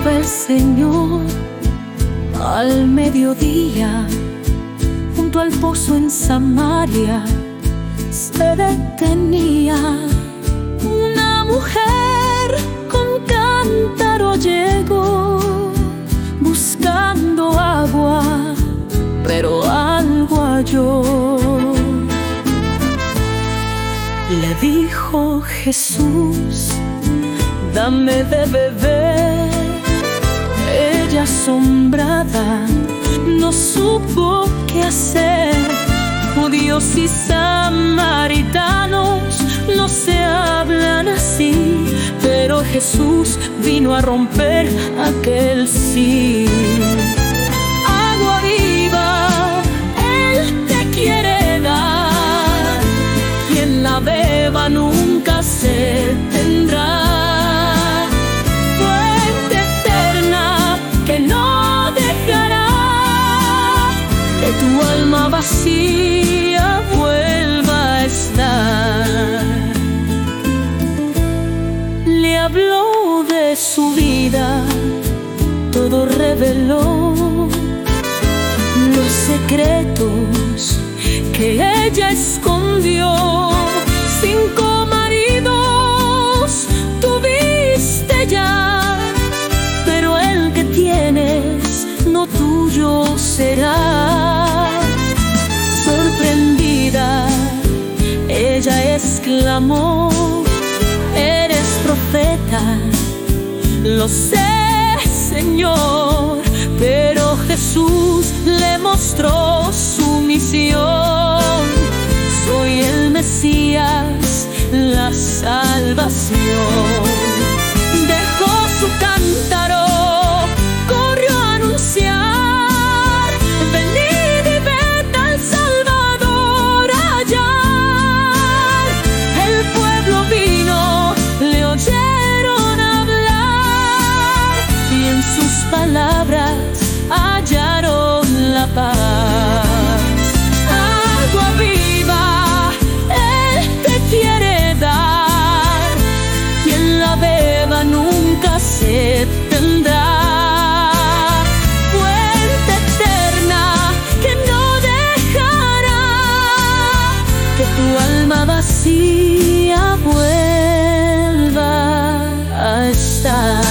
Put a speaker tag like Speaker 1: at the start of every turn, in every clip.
Speaker 1: estaba el Señor al mediodía, junto al pozo en Samaria, se detenía una mujer con cántaro, llegó buscando agua, pero algo halló. Le dijo Jesús: dame de beber. Ella, asombrada, no supo qué hacer. Judíos y samaritanos no se hablan así, pero Jesús vino a romper aquel sí. Agua viva, Él te quiere dar. Quien la beba nunca se tendrá. Fuente eterna que no dejará que tu alma vacía vuelva a estar. Le habló de su vida, todo reveló los secretos que ella escondió. 5 maridos tuviste ya, pero el que tienes no tuyo será. Sorprendida, ella exclamó: eres profeta. Lo sé, Señor, pero Jesús le mostró su misión. Soy el Mesías, la salvación. Dejó su cántaro, corrió a anunciar: venid y ved al Salvador hallar. El pueblo vino, le oyeron hablar, y en sus palabras hallaron la paz. Agua viva, Él te quiere dar. Quien la beba nunca se tendrá. Fuente eterna que no dejará que tu alma vacía vuelva a estar.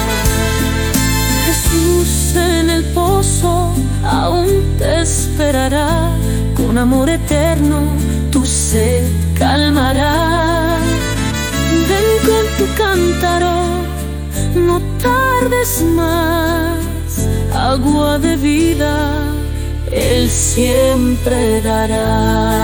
Speaker 1: Jesús en el pozo aún te esperará, con amor eterno tu sed calmará. Ven con tu cántaro, no tardes más, agua de vida Él siempre dará.